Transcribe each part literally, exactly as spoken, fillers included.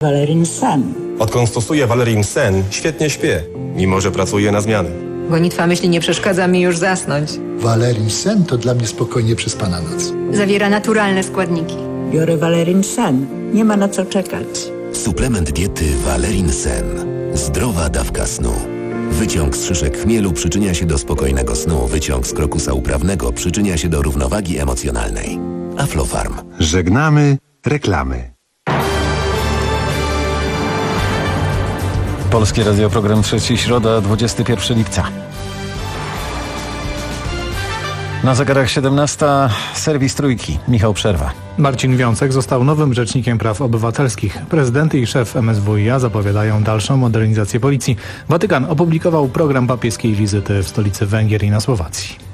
Valerin sen. Odkąd stosuję Valerin sen, świetnie śpię, mimo że pracuję na zmiany. Gonitwa myśli nie przeszkadza mi już zasnąć. Valerin sen to dla mnie spokojnie przespana noc. Zawiera naturalne składniki. Biorę Valerin sen. Nie ma na co czekać. Suplement diety Valerin sen. Zdrowa dawka snu. Wyciąg z szyszek chmielu przyczynia się do spokojnego snu. Wyciąg z krokusa uprawnego przyczynia się do równowagi emocjonalnej. Aflofarm. Żegnamy reklamy. Polskie Radio, program Trzeci, środa, dwudziestego pierwszego lipca. Na zegarach siedemnasta, serwis Trójki. Michał Przerwa. Marcin Wiącek został nowym rzecznikiem praw obywatelskich. Prezydent i szef M S W i A zapowiadają dalszą modernizację policji. Watykan opublikował program papieskiej wizyty w stolicy Węgier i na Słowacji.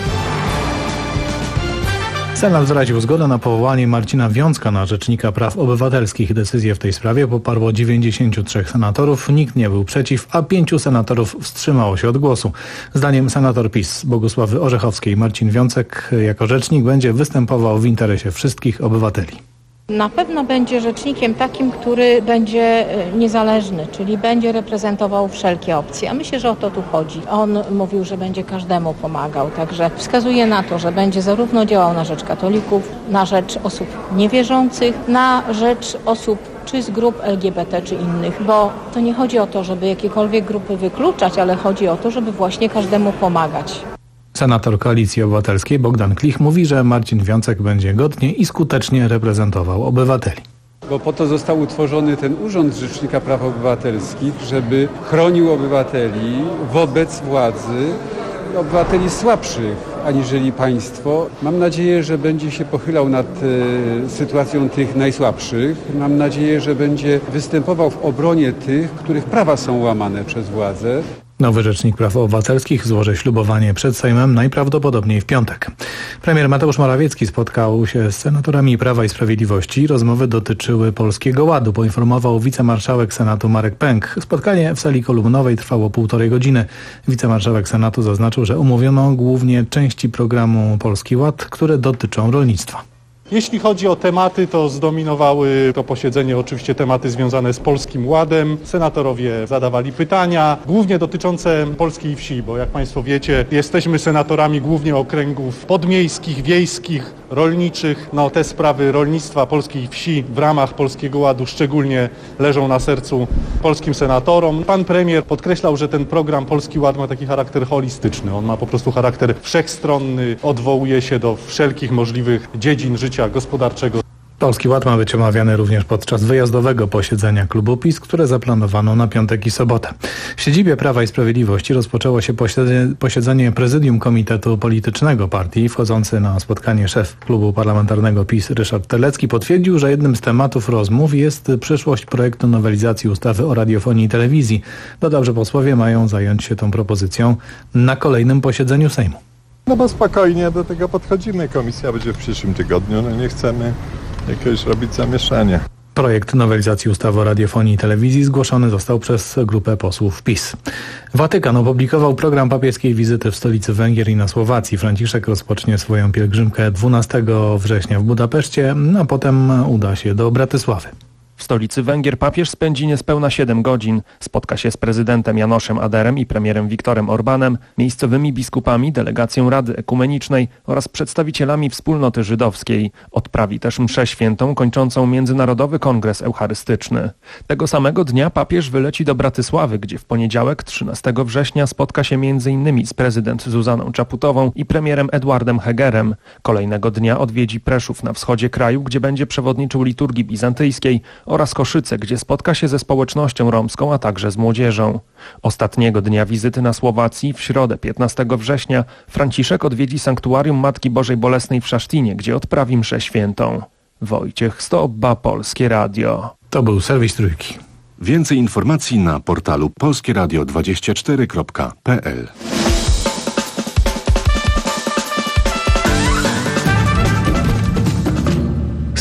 Senat wyraził zgodę na powołanie Marcina Wiącka na rzecznika praw obywatelskich. Decyzję w tej sprawie poparło dziewięćdziesięciu trzech senatorów. Nikt nie był przeciw, a pięciu senatorów wstrzymało się od głosu. Zdaniem senator PiS Bogusławy Orzechowskiej Marcin Wiącek jako rzecznik będzie występował w interesie wszystkich obywateli. Na pewno będzie rzecznikiem takim, który będzie niezależny, czyli będzie reprezentował wszelkie opcje. A myślę, że o to tu chodzi. On mówił, że będzie każdemu pomagał, także wskazuje na to, że będzie zarówno działał na rzecz katolików, na rzecz osób niewierzących, na rzecz osób czy z grup L G B T, czy innych, bo to nie chodzi o to, żeby jakiekolwiek grupy wykluczać, ale chodzi o to, żeby właśnie każdemu pomagać. Senator Koalicji Obywatelskiej Bogdan Klich mówi, że Marcin Wiącek będzie godnie i skutecznie reprezentował obywateli. Bo po to został utworzony ten Urząd Rzecznika Praw Obywatelskich, żeby chronił obywateli wobec władzy, obywateli słabszych aniżeli państwo. Mam nadzieję, że będzie się pochylał nad e, sytuacją tych najsłabszych. Mam nadzieję, że będzie występował w obronie tych, których prawa są łamane przez władzę. Nowy Rzecznik Praw Obywatelskich złoży ślubowanie przed Sejmem najprawdopodobniej w piątek. Premier Mateusz Morawiecki spotkał się z senatorami Prawa i Sprawiedliwości. Rozmowy dotyczyły Polskiego Ładu, poinformował wicemarszałek Senatu Marek Pęk. Spotkanie w sali kolumnowej trwało półtorej godziny. Wicemarszałek Senatu zaznaczył, że umówiono głównie części programu Polski Ład, które dotyczą rolnictwa. Jeśli chodzi o tematy, to zdominowały to posiedzenie oczywiście tematy związane z Polskim Ładem. Senatorowie zadawali pytania, głównie dotyczące polskiej wsi, bo jak Państwo wiecie, jesteśmy senatorami głównie okręgów podmiejskich, wiejskich, rolniczych. No te sprawy rolnictwa, polskiej wsi w ramach Polskiego Ładu szczególnie leżą na sercu polskim senatorom. Pan premier podkreślał, że ten program Polski Ład ma taki charakter holistyczny. On ma po prostu charakter wszechstronny, odwołuje się do wszelkich możliwych dziedzin życia gospodarczego. Polski Ład ma być omawiany również podczas wyjazdowego posiedzenia klubu PiS, które zaplanowano na piątek i sobotę. W siedzibie Prawa i Sprawiedliwości rozpoczęło się posiedzenie, posiedzenie prezydium Komitetu Politycznego Partii. Wchodzący na spotkanie szef klubu parlamentarnego PiS Ryszard Terlecki potwierdził, że jednym z tematów rozmów jest przyszłość projektu nowelizacji ustawy o radiofonii i telewizji. Dodał, że posłowie mają zająć się tą propozycją na kolejnym posiedzeniu Sejmu. No bo spokojnie do tego podchodzimy. Komisja będzie w przyszłym tygodniu. No nie chcemy jakiegoś robić zamieszania. Projekt nowelizacji ustawy o radiofonii i telewizji zgłoszony został przez grupę posłów PiS. Watykan opublikował program papieskiej wizyty w stolicy Węgier i na Słowacji. Franciszek rozpocznie swoją pielgrzymkę dwunastego września w Budapeszcie, a potem uda się do Bratysławy. W stolicy Węgier papież spędzi niespełna siedem godzin. Spotka się z prezydentem Janoszem Aderem i premierem Viktorem Orbanem, miejscowymi biskupami, delegacją Rady Ekumenicznej oraz przedstawicielami wspólnoty żydowskiej. Odprawi też mszę świętą kończącą Międzynarodowy Kongres Eucharystyczny. Tego samego dnia papież wyleci do Bratysławy, gdzie w poniedziałek trzynastego września spotka się między innymi z prezydent Zuzaną Czaputową i premierem Edwardem Hegerem. Kolejnego dnia odwiedzi Preszów na wschodzie kraju, gdzie będzie przewodniczył liturgii bizantyjskiej, oraz Koszyce, gdzie spotka się ze społecznością romską, a także z młodzieżą. Ostatniego dnia wizyty na Słowacji, w środę piętnastego września, Franciszek odwiedzi sanktuarium Matki Bożej Bolesnej w Szasztinie, gdzie odprawi mszę świętą. Wojciech Stobba, Polskie Radio. To był serwis Trójki. Więcej informacji na portalu polskie radio dwadzieścia cztery kropka p l.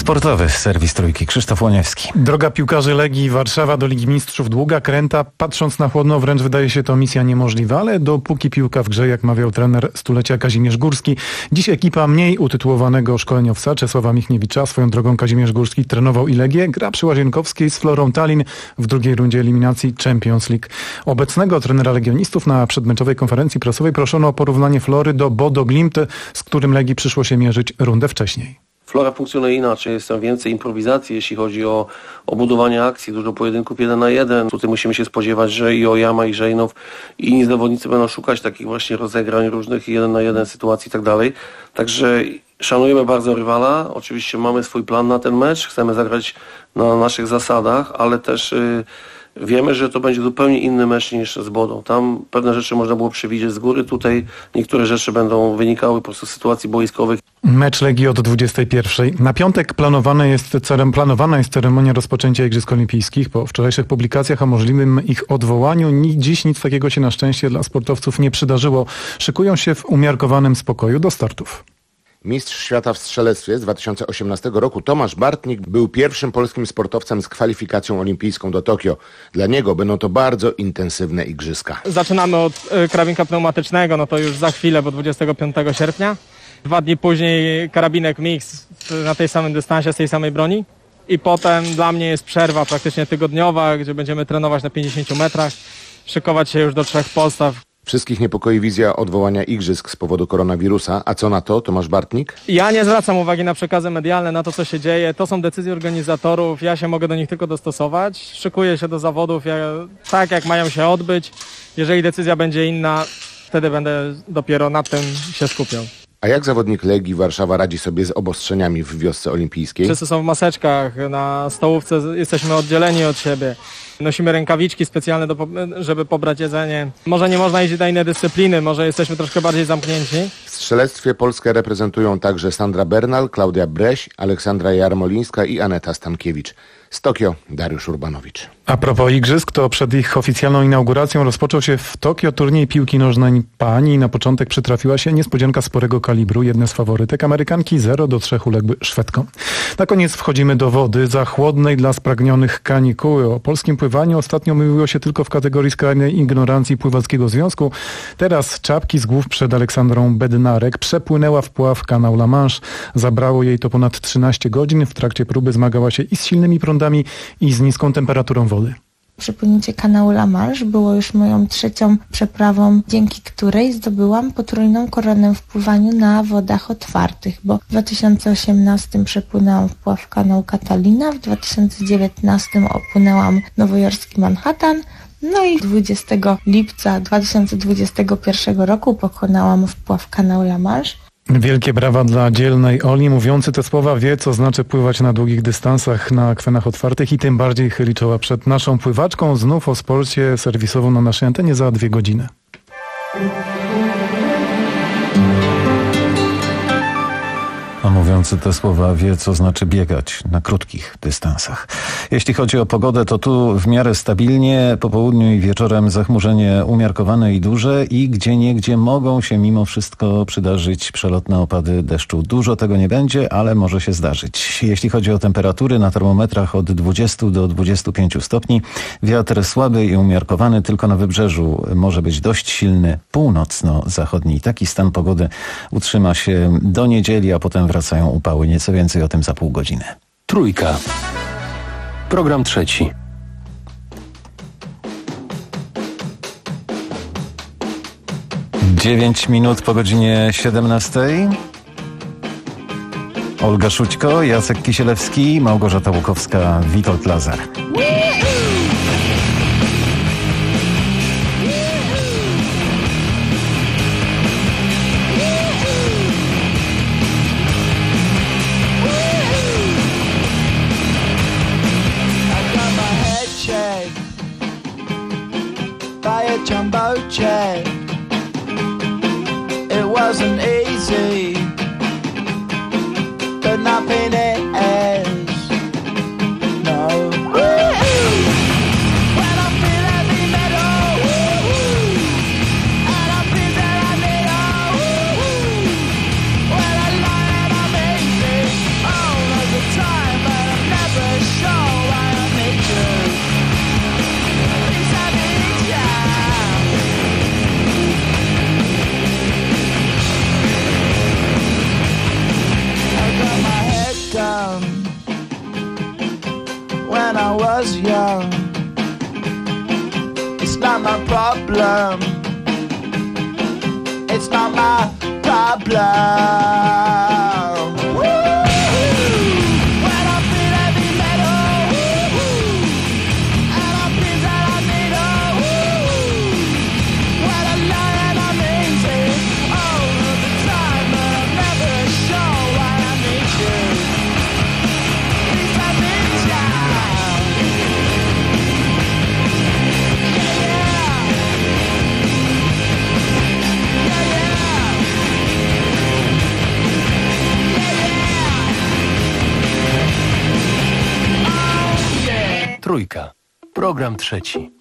Sportowy serwis Trójki. Krzysztof Łoniewski. Droga piłkarzy Legii Warszawa do Ligi Mistrzów długa, kręta. Patrząc na chłodno, wręcz wydaje się to misja niemożliwa, ale dopóki piłka w grze, jak mawiał trener stulecia Kazimierz Górski, dziś ekipa mniej utytułowanego szkoleniowca Czesława Michniewicza, swoją drogą Kazimierz Górski trenował i Legię, gra przy Łazienkowskiej z Florą Tallin w drugiej rundzie eliminacji Champions League. Obecnego trenera legionistów na przedmeczowej konferencji prasowej proszono o porównanie Flory do Bodo Glimt, z którym Legii przyszło się mierzyć rundę wcześniej. Flora funkcjonuje inaczej, jest tam więcej improwizacji, jeśli chodzi o, o budowanie akcji, dużo pojedynków jeden na jeden. Tutaj musimy się spodziewać, że i Oyama, i Żejnow, i inni zawodnicy będą szukać takich właśnie rozegrań różnych jeden na jeden sytuacji i tak dalej. Także szanujemy bardzo rywala, oczywiście mamy swój plan na ten mecz, chcemy zagrać na naszych zasadach, ale też yy, wiemy, że to będzie zupełnie inny mecz niż z Bodą. Tam pewne rzeczy można było przewidzieć z góry, tutaj niektóre rzeczy będą wynikały po prostu z sytuacji boiskowych. Mecz Legii od dwudziestej pierwszej. Na piątek planowane jest, planowana jest ceremonia rozpoczęcia Igrzysk Olimpijskich. Po wczorajszych publikacjach o możliwym ich odwołaniu dziś nic takiego się na szczęście dla sportowców nie przydarzyło. Szykują się w umiarkowanym spokoju do startów. Mistrz świata w strzelectwie z dwa tysiące osiemnastego roku Tomasz Bartnik był pierwszym polskim sportowcem z kwalifikacją olimpijską do Tokio. Dla niego będą to bardzo intensywne igrzyska. Zaczynamy od y, karabinka pneumatycznego, no to już za chwilę, bo dwudziestego piątego sierpnia. Dwa dni później karabinek mix na tej samym dystansie, z tej samej broni. I potem dla mnie jest przerwa praktycznie tygodniowa, gdzie będziemy trenować na pięćdziesięciu metrach, szykować się już do trzech postaw. Wszystkich niepokoi wizja odwołania igrzysk z powodu koronawirusa. A co na to, Tomasz Bartnik? Ja nie zwracam uwagi na przekazy medialne, na to, co się dzieje. To są decyzje organizatorów. Ja się mogę do nich tylko dostosować. Szykuję się do zawodów ja, tak, jak mają się odbyć. Jeżeli decyzja będzie inna, wtedy będę dopiero nad tym się skupiał. A jak zawodnik Legii Warszawa radzi sobie z obostrzeniami w wiosce olimpijskiej? Wszyscy są w maseczkach, na stołówce jesteśmy oddzieleni od siebie. Nosimy rękawiczki specjalne, do, żeby pobrać jedzenie. Może nie można iść na inne dyscypliny, może jesteśmy troszkę bardziej zamknięci. W strzelectwie Polskę reprezentują także Sandra Bernal, Klaudia Breś, Aleksandra Jarmolińska i Aneta Stankiewicz. Z Tokio Dariusz Urbanowicz. A propos igrzysk, to przed ich oficjalną inauguracją rozpoczął się w Tokio turniej piłki nożnej pań i na początek przytrafiła się niespodzianka sporego kalibru. Jedne z faworytek Amerykanki zero do trzech uległy Szwedkom. Na koniec wchodzimy do wody za chłodnej dla spragnionych kanikuły. O polskim pływaniu ostatnio mówiło się tylko w kategorii skrajnej ignorancji Pływackiego Związku. Teraz czapki z głów przed Aleksandrą Bednarek przepłynęła wpław kanał La Manche. Zabrało jej to ponad trzynaście godzin. W trakcie próby zmagała się i z silnymi prądami, i z niską temperaturą wody. Przepłynięcie kanału La Manche było już moją trzecią przeprawą, dzięki której zdobyłam potrójną koronę w pływaniu na wodach otwartych, bo w dwa tysiące osiemnastym przepłynęłam wpław kanał Catalina, w dwa tysiące dziewiętnastym opłynęłam nowojorski Manhattan, no i dwudziestego lipca dwa tysiące dwudziestego pierwszego roku pokonałam wpław kanał La Manche. Wielkie brawa dla dzielnej Oli. Mówiący te słowa wie, co znaczy pływać na długich dystansach na akwenach otwartych i tym bardziej chyli czoła przed naszą pływaczką. Znów o sporcie serwisową na naszej antenie za dwie godziny. A mówiący te słowa wie, co znaczy biegać na krótkich dystansach. Jeśli chodzi o pogodę, to tu w miarę stabilnie, po południu i wieczorem zachmurzenie umiarkowane i duże i gdzieniegdzie mogą się mimo wszystko przydarzyć przelotne opady deszczu. Dużo tego nie będzie, ale może się zdarzyć. Jeśli chodzi o temperatury, na termometrach od dwudziestu do dwudziestu pięciu stopni. Wiatr słaby i umiarkowany, tylko na wybrzeżu może być dość silny, północno-zachodni. Taki stan pogody utrzyma się do niedzieli, a potem wracają upały. Nieco więcej o tym za pół godziny. Trójka. Program trzeci. Dziewięć minut po godzinie siedemnastej. Olga Szućko, Jacek Kisielewski, Małgorzata Łukowska, Witold Lazar. Jumbo jet. It wasn't easy, but nothing is. No. Woo-hoo! When I feel heavy metal, woo-hoo! And I feel that I need a woo-hoo! When I lie and I'm easy all of the time. problem. It's not my problem. It's not my problem. When I feel heavy metal, and I feel that I need a when I lie and I'm easy all of the time, but I'm never sure why I need you. Please let me down. Yeah, yeah. Trójka. Program trzeci.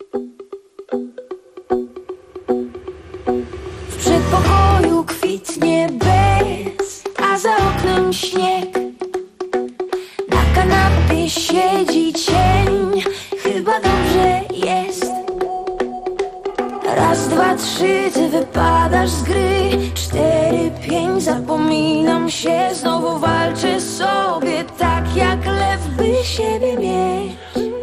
W przedpokoju kwitnie bez, a za oknem śnieg. Na kanapie siedzi cień, chyba dobrze jest. Raz, dwa, trzy, ty wypadasz z gry. Cztery, pięć, zapominam się. Znowu walczę sobie tak jak lew, by siebie mieć.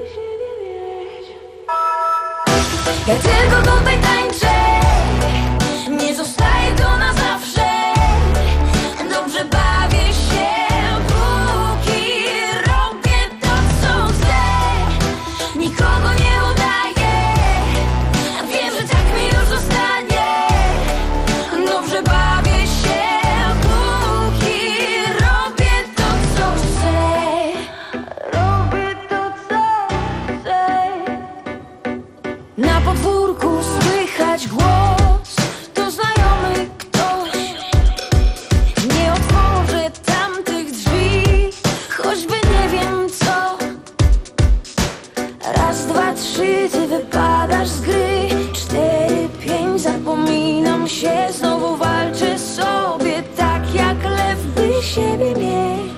Ja tylko tutaj tańczę, nie zostaję tu na zawsze. Dobrze bawię się, póki robię to, co chcę. Nikogo nie udaję, wiem, że tak mi już zostanie. Dobrze bawię się, póki robię to, co chcę. Robię to, co chcę. Na podwórku słychać głos, to znajomy ktoś. Nie otworzę tamtych drzwi, choćby nie wiem co. Raz, dwa, trzy, ty wypadasz z gry. Cztery, pięć, zapominam się. Znowu walczę sobie tak jak lew, by siebie mieć.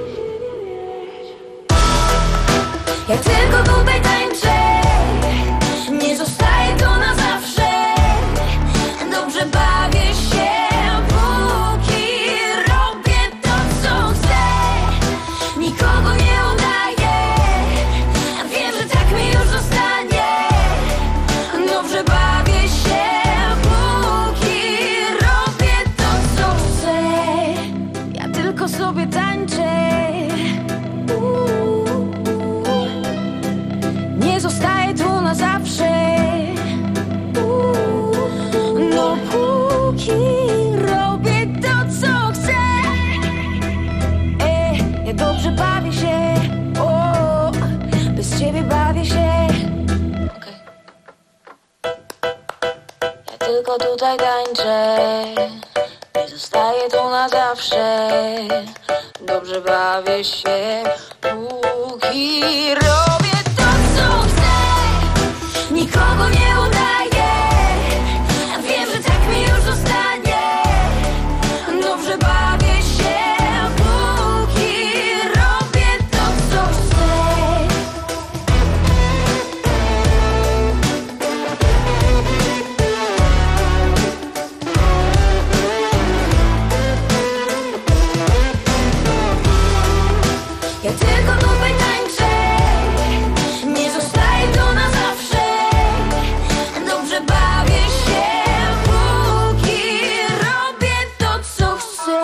Ja tylko tutaj tańczę, nie zostaję tu na zawsze. Dobrze bawię się, póki robię to, co chcę. Nikogo nie udaję, wiem, że tak mi już zostanie. Dobrze bawię się, póki robię to, co chcę. Ja tylko sobie tańczę. Nie zostaję tu na zawsze. No póki robię to, co chcę. Ej, ja dobrze bawię się. O, bez ciebie bawię się. Okay. Ja tylko tutaj tańczę. Nie zostaję tu na zawsze. Dobrze bawię się, póki robię to, co chcę. Nikogo nie udaję, wiem, że tak mi już zostanie. Dobrze bawię się, póki robię to, co chcę. Ja tylko tutaj tańczę, nie zostaję tu na zawsze. Dobrze bawię się, póki robię to, co chcę.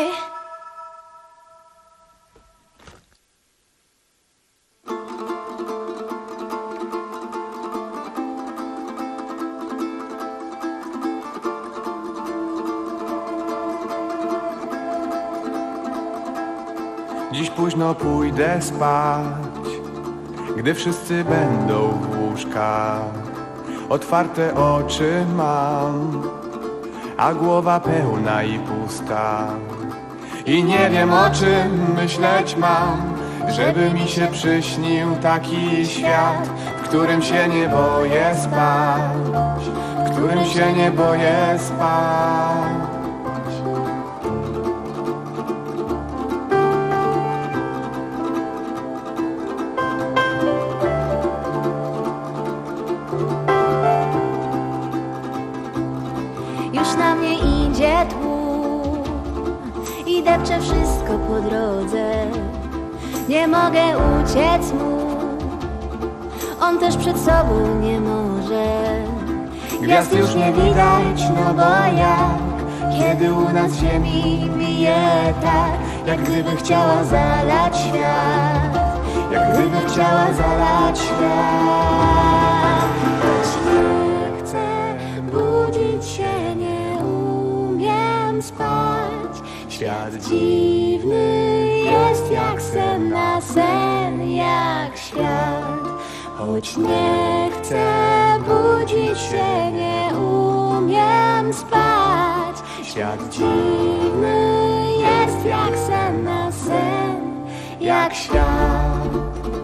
Dziś późno pójdę spać, gdy wszyscy będą w łóżkach. Otwarte oczy mam, a głowa pełna i pusta. I nie wiem, o czym myśleć mam, żeby mi się przyśnił taki świat, w którym się nie boję spać, w którym się nie boję spać. Już na mnie idzie tłum i depcze wszystko po drodze. Nie mogę uciec mu, on też przed sobą nie może. Gwiazd już nie widać, no bo jak kiedy u nas ziemi bije tak, jak gdyby chciała zalać świat, jak gdyby chciała zalać świat. Choć nie chcę budzić się, nie umiem spać. Świat dziwny jest jak sen na sen, jak świat. Choć nie chcę budzić się, nie umiem spać. Świat dziwny jest jak sen na sen, jak świat.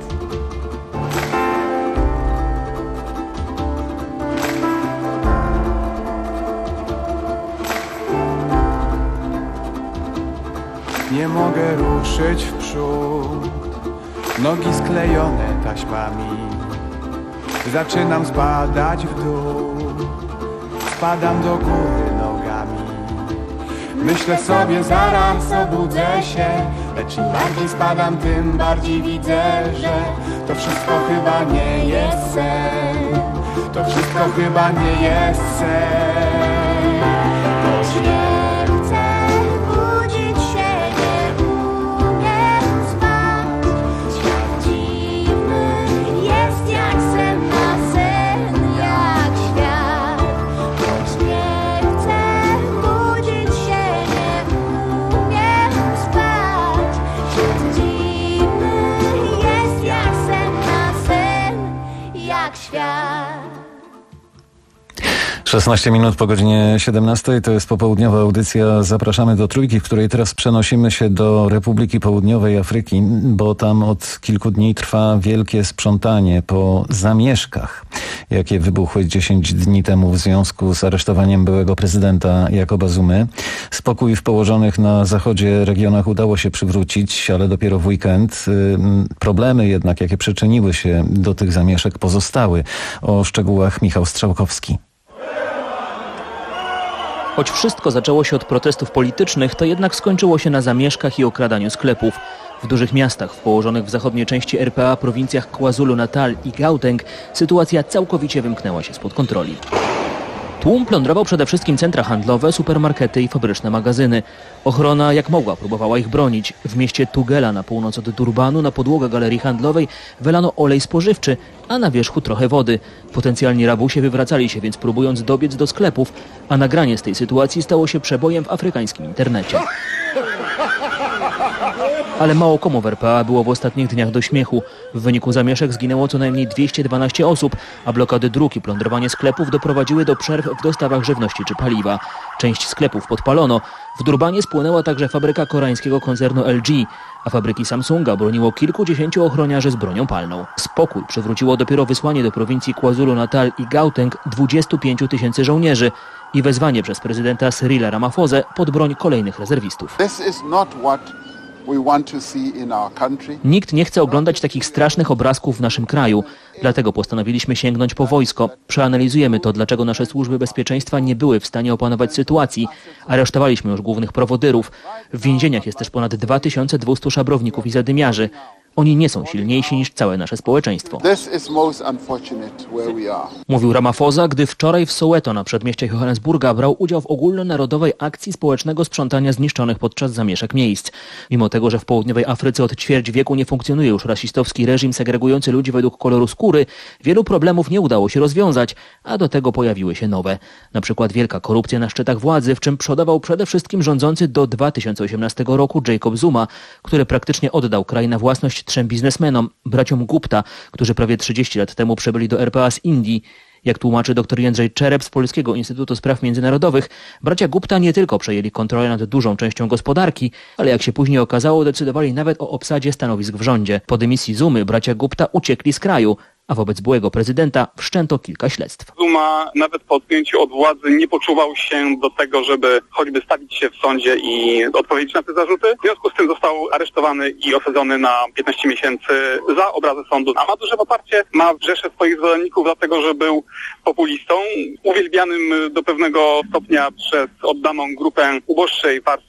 Nie mogę ruszyć w przód, nogi sklejone taśmami. Zaczynam spadać w dół, spadam do góry nogami. Myślę sobie, zaraz obudzę się, lecz im bardziej spadam, tym bardziej widzę, że to wszystko chyba nie jest sen. To wszystko chyba nie jest sen. Choć nie chcę budzić się, nie umiem spać. Świat dziwny jest jak sen na sen, jak świat. Choć nie chcę budzić się, nie umiem spać. Świat dziwny jest jak sen na sen, jak świat. szesnaście minut po godzinie siedemnastej, to jest popołudniowa audycja. Zapraszamy do Trójki, w której teraz przenosimy się do Republiki Południowej Afryki, bo tam od kilku dni trwa wielkie sprzątanie po zamieszkach, jakie wybuchły dziesięć dni temu w związku z aresztowaniem byłego prezydenta Jacoba Zumy. Spokój w położonych na zachodzie regionach udało się przywrócić, ale dopiero w weekend. Problemy jednak, jakie przyczyniły się do tych zamieszek, pozostały. O szczegółach Michał Strzałkowski. Choć wszystko zaczęło się od protestów politycznych, to jednak skończyło się na zamieszkach i okradaniu sklepów. W dużych miastach, w położonych w zachodniej części R P A prowincjach KwaZulu-Natal i Gauteng, sytuacja całkowicie wymknęła się spod kontroli. Tłum plądrował przede wszystkim centra handlowe, supermarkety i fabryczne magazyny. Ochrona jak mogła próbowała ich bronić. W mieście Tugela na północ od Durbanu na podłogę galerii handlowej wylano olej spożywczy, a na wierzchu trochę wody. Potencjalni rabusie wywracali się więc próbując dobiec do sklepów, a nagranie z tej sytuacji stało się przebojem w afrykańskim internecie. Ale mało komu w R P A było w ostatnich dniach do śmiechu. W wyniku zamieszek zginęło co najmniej dwieście dwanaście osób, a blokady dróg i plądrowanie sklepów doprowadziły do przerw w dostawach żywności czy paliwa. Część sklepów podpalono. W Durbanie spłonęła także fabryka koreańskiego koncernu L G, a fabryki Samsunga broniło kilkudziesięciu ochroniarzy z bronią palną. Spokój przywróciło dopiero wysłanie do prowincji KwaZulu-Natal i Gauteng dwudziestu pięciu tysięcy żołnierzy i wezwanie przez prezydenta Cyrila Ramaphosa pod broń kolejnych rezerwistów. This is not what we want to see in our country. Nikt nie chce oglądać takich strasznych obrazków w naszym kraju. Dlatego postanowiliśmy sięgnąć po wojsko. Przeanalizujemy to, dlaczego nasze służby bezpieczeństwa nie były w stanie opanować sytuacji. Aresztowaliśmy już głównych prowodyrów. W więzieniach jest też ponad dwa tysiące dwieście szabrowników i zadymiarzy. Oni nie są silniejsi niż całe nasze społeczeństwo. This is most unfortunate where we are. Mówił Ramaphosa, gdy wczoraj w Soweto na przedmieściach Johannesburga brał udział w ogólnonarodowej akcji społecznego sprzątania zniszczonych podczas zamieszek miejsc. Mimo tego, że w południowej Afryce od ćwierć wieku nie funkcjonuje już rasistowski reżim segregujący ludzi według koloru skóry, wielu problemów nie udało się rozwiązać, a do tego pojawiły się nowe. Na przykład wielka korupcja na szczytach władzy, w czym przodował przede wszystkim rządzący do dwa tysiące osiemnastego roku Jacob Zuma, który praktycznie oddał kraj na własność trzem biznesmenom, braciom Gupta, którzy prawie trzydzieści lat temu przybyli do R P A z Indii. Jak tłumaczy dr Jędrzej Czerep z Polskiego Instytutu Spraw Międzynarodowych, bracia Gupta nie tylko przejęli kontrolę nad dużą częścią gospodarki, ale jak się później okazało, decydowali nawet o obsadzie stanowisk w rządzie. Po dymisji Zumy bracia Gupta uciekli z kraju, a wobec byłego prezydenta wszczęto kilka śledztw. Zuma nawet po odjęciu od władzy nie poczuwał się do tego, żeby choćby stawić się w sądzie i odpowiedzieć na te zarzuty. W związku z tym został aresztowany i osadzony na piętnaście miesięcy za obrazę sądu. A ma duże poparcie, ma rzeszę swoich zwolenników dlatego, że był populistą, uwielbianym do pewnego stopnia przez oddaną grupę uboższej warstwy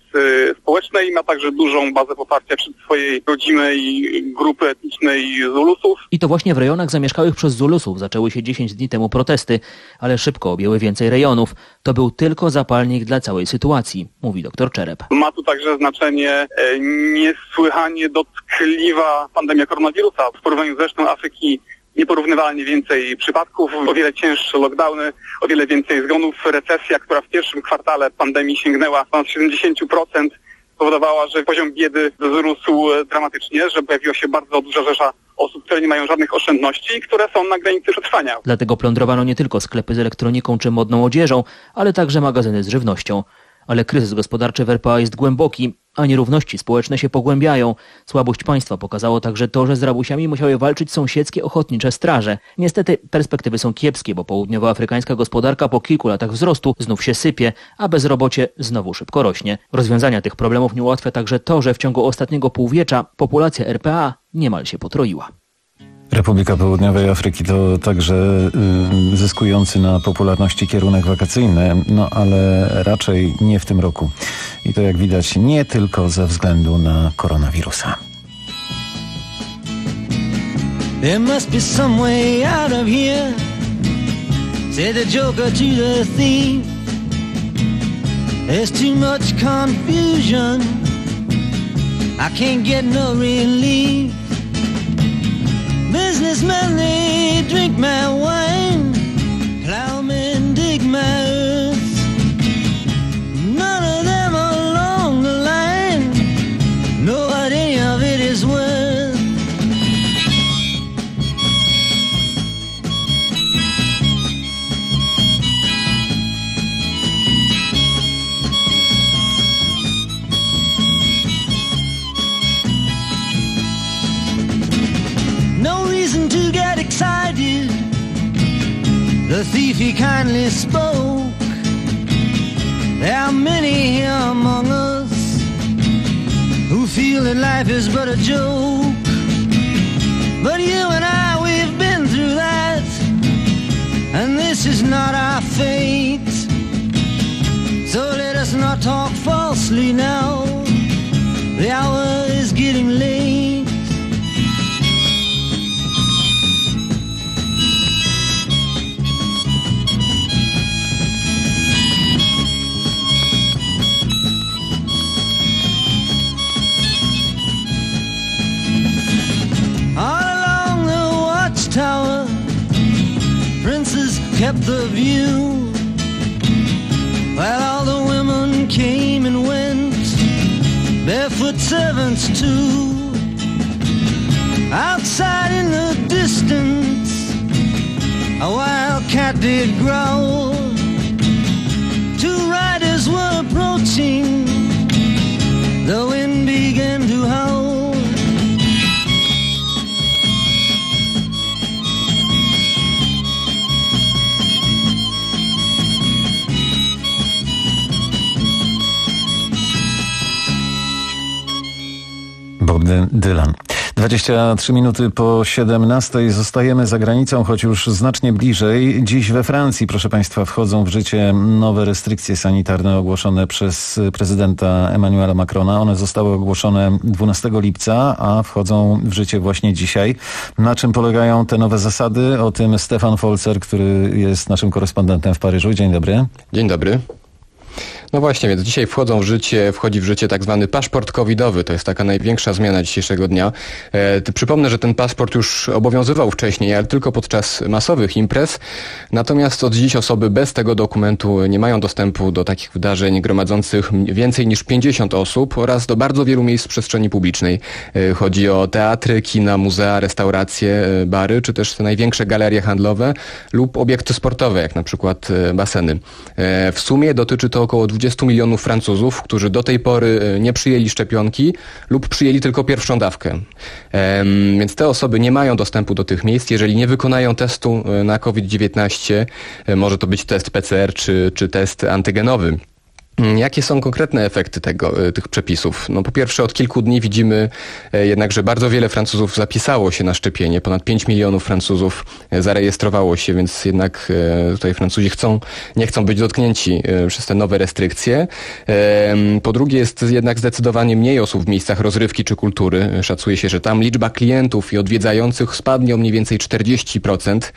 pracy społecznej, ma także dużą bazę poparcia wśród swojej rodzimej grupy etnicznej Zulusów. I to właśnie w rejonach zamieszkałych przez Zulusów zaczęły się dziesięć dni temu protesty, ale szybko objęły więcej rejonów. To był tylko zapalnik dla całej sytuacji, mówi dr Czerep. Ma tu także znaczenie e, niesłychanie dotkliwa pandemia koronawirusa. W porównaniu z resztą Afryki nieporównywalnie więcej przypadków, o wiele cięższe lockdowny, o wiele więcej zgonów. Recesja, która w pierwszym kwartale pandemii sięgnęła ponad siedemdziesiąt procent, spowodowała, że poziom biedy wzrósł dramatycznie, że pojawiła się bardzo duża rzesza osób, które nie mają żadnych oszczędności i które są na granicy przetrwania. Dlatego plądrowano nie tylko sklepy z elektroniką czy modną odzieżą, ale także magazyny z żywnością. Ale kryzys gospodarczy w R P A jest głęboki, a nierówności społeczne się pogłębiają. Słabość państwa pokazało także to, że z rabusiami musiały walczyć sąsiedzkie ochotnicze straże. Niestety perspektywy są kiepskie, bo południowoafrykańska gospodarka po kilku latach wzrostu znów się sypie, a bezrobocie znowu szybko rośnie. Rozwiązania tych problemów nie ułatwia także to, że w ciągu ostatniego półwiecza populacja R P A niemal się potroiła. Republika Południowej Afryki to także y, zyskujący na popularności kierunek wakacyjny, no ale raczej nie w tym roku. I to jak widać nie tylko ze względu na koronawirusa. There must be some way out of here, said the joker to the thief. There's too much confusion, I can't get no relief. Businessmen, they drink my wine, plowmen dig my earth. None of them along the line know what any of it is worth. No reason to get excited, the thief he kindly spoke. There are many here among us who feel that life is but a joke. But you and I, we've been through that, and this is not our fate. So let us not talk falsely now, the hour is getting late. Tower, princes kept the view, while all the women came and went, barefoot servants too. Outside in the distance, a wild cat did growl. Two riders were approaching, the wind began to howl. Bob Dylan. dwadzieścia trzy minuty po siedemnastej. Zostajemy za granicą, choć już znacznie bliżej. Dziś we Francji, proszę Państwa, wchodzą w życie nowe restrykcje sanitarne ogłoszone przez prezydenta Emmanuela Macrona. One zostały ogłoszone dwunastego lipca, a wchodzą w życie właśnie dzisiaj. Na czym polegają te nowe zasady? O tym Stefan Folzer, który jest naszym korespondentem w Paryżu. Dzień dobry. Dzień dobry. No właśnie, więc dzisiaj wchodzą w życie, wchodzi w życie tak zwany paszport covidowy. To jest taka największa zmiana dzisiejszego dnia. E, przypomnę, że ten paszport już obowiązywał wcześniej, ale tylko podczas masowych imprez. Natomiast od dziś osoby bez tego dokumentu nie mają dostępu do takich wydarzeń gromadzących więcej niż pięćdziesiąt osób oraz do bardzo wielu miejsc w przestrzeni publicznej. E, chodzi o teatry, kina, muzea, restauracje, bary, czy też te największe galerie handlowe lub obiekty sportowe, jak na przykład baseny. E, w sumie dotyczy to około dwudziestu milionów Francuzów, którzy do tej pory nie przyjęli szczepionki lub przyjęli tylko pierwszą dawkę. Ehm, więc te osoby nie mają dostępu do tych miejsc, jeżeli nie wykonają testu na COVID dziewiętnaście. Może to być test P C R czy, czy test antygenowy. Jakie są konkretne efekty tego, tych przepisów? No po pierwsze, od kilku dni widzimy jednak, że bardzo wiele Francuzów zapisało się na szczepienie. Ponad pięć milionów Francuzów zarejestrowało się, więc jednak tutaj Francuzi chcą, nie chcą być dotknięci przez te nowe restrykcje. Po drugie, jest jednak zdecydowanie mniej osób w miejscach rozrywki czy kultury. Szacuje się, że tam liczba klientów i odwiedzających spadnie o mniej więcej czterdzieści procent.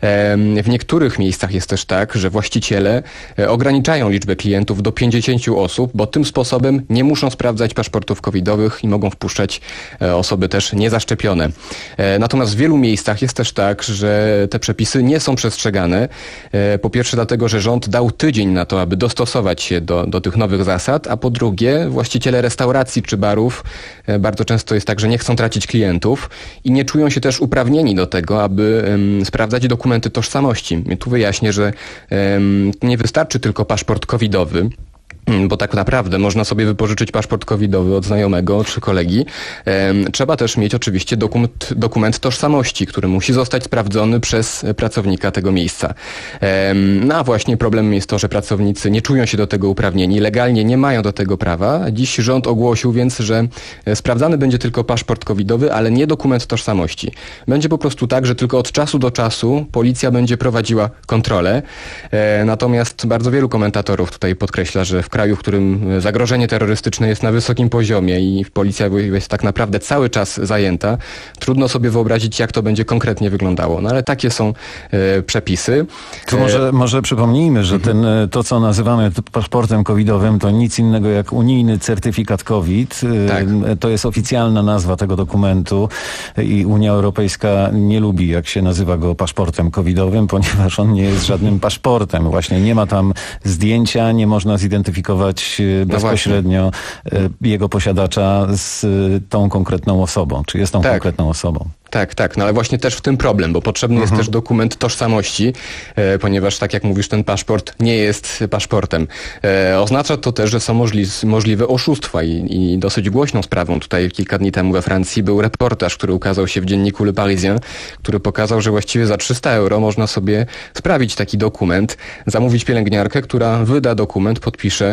W niektórych miejscach jest też tak, że właściciele ograniczają liczbę klientów do pięćdziesięciu osób, bo tym sposobem nie muszą sprawdzać paszportów covidowych i mogą wpuszczać osoby też niezaszczepione. Natomiast w wielu miejscach jest też tak, że te przepisy nie są przestrzegane. Po pierwsze dlatego, że rząd dał tydzień na to, aby dostosować się do, do tych nowych zasad, a po drugie właściciele restauracji czy barów bardzo często jest tak, że nie chcą tracić klientów i nie czują się też uprawnieni do tego, aby um, sprawdzać dokumenty tożsamości. Ja tu wyjaśnię, że um, nie wystarczy tylko paszport covidowy, bo tak naprawdę można sobie wypożyczyć paszport covidowy od znajomego czy kolegi. Trzeba też mieć oczywiście dokument, dokument tożsamości, który musi zostać sprawdzony przez pracownika tego miejsca. No a właśnie problemem jest to, że pracownicy nie czują się do tego uprawnieni, legalnie nie mają do tego prawa. Dziś rząd ogłosił więc, że sprawdzany będzie tylko paszport covidowy, ale nie dokument tożsamości. Będzie po prostu tak, że tylko od czasu do czasu policja będzie prowadziła kontrolę. Natomiast bardzo wielu komentatorów tutaj podkreśla, że w kraju, w którym zagrożenie terrorystyczne jest na wysokim poziomie i policja jest tak naprawdę cały czas zajęta, trudno sobie wyobrazić, jak to będzie konkretnie wyglądało. No ale takie są e, przepisy. To może, może przypomnijmy, że ten, to, co nazywamy paszportem covidowym, to nic innego jak unijny certyfikat COVID. Tak. To jest oficjalna nazwa tego dokumentu i Unia Europejska nie lubi, jak się nazywa go paszportem covidowym, ponieważ on nie jest żadnym paszportem. Właśnie nie ma tam zdjęcia, nie można zidentyfikować bezpośrednio no jego posiadacza z tą konkretną osobą, czy jest tą tak. konkretną osobą. Tak, tak, no ale właśnie też w tym problem, bo potrzebny mhm. jest też dokument tożsamości, e, ponieważ tak jak mówisz, ten paszport nie jest paszportem. E, oznacza to też, że są możli możliwe oszustwa i, i dosyć głośną sprawą. Tutaj kilka dni temu we Francji był reportaż, który ukazał się w dzienniku Le Parisien, który pokazał, że właściwie za trzysta euro można sobie sprawić taki dokument, zamówić pielęgniarkę, która wyda dokument, podpisze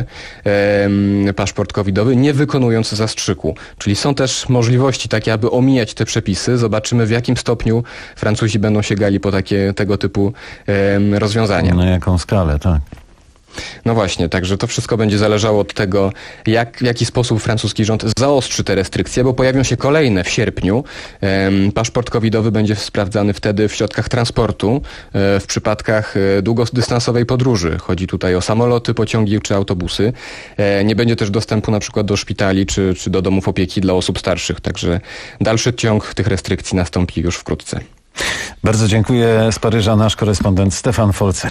e, paszport covidowy, nie wykonując zastrzyku. Czyli są też możliwości takie, aby omijać te przepisy. Zobaczymy, w jakim stopniu Francuzi będą sięgali po takie tego typu e, rozwiązania. Na jaką skalę, tak. No właśnie, także to wszystko będzie zależało od tego, jak, w jaki sposób francuski rząd zaostrzy te restrykcje, bo pojawią się kolejne w sierpniu. Ehm, paszport covidowy będzie sprawdzany wtedy w środkach transportu, e, w przypadkach e, długodystansowej podróży. Chodzi tutaj o samoloty, pociągi czy autobusy. E, nie będzie też dostępu na przykład do szpitali czy, czy do domów opieki dla osób starszych, także dalszy ciąg tych restrykcji nastąpi już wkrótce. Bardzo dziękuję. Z Paryża nasz korespondent Stefan Folzer.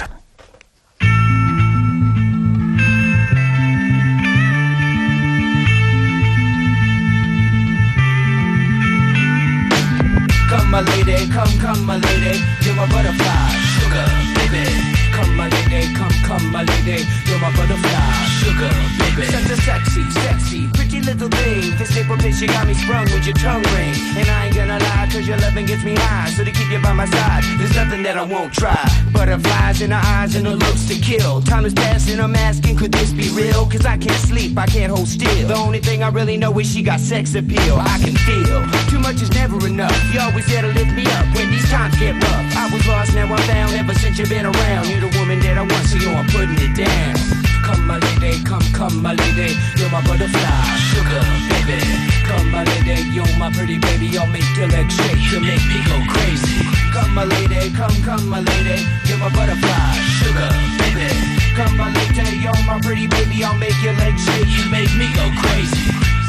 My lady, come, come, my lady, you're my butterfly, sugar, baby. Come, my lady, come, come, my lady, you're my butterfly, sugar, baby. Such a sexy, sexy, pretty little thing. This April bitch, you got me sprung with your tongue ring. And I ain't gonna lie, cause your loving gets me high. So to keep you by my side, there's nothing that I won't try. Butterflies in her eyes and her looks to kill. Time is passing, I'm asking, could this be real? Cause I can't sleep, I can't hold still. The only thing I really know is she got sex appeal. I can feel, too much is never enough. You always there to lift me up when these times get rough. I was lost, now I'm found, ever since you've been around. You're the woman that I want, so yo, I'm putting it down. Come, my lady, come, come, my lady, you're my butterfly, sugar, baby. Come, my lady, you're my pretty baby, I'll make your legs shake, you make me go crazy. Come, my lady, come, come, my lady, you're my butterfly, sugar, baby. Come, my lady, you're my pretty baby, I'll make your legs shake, you make me go crazy.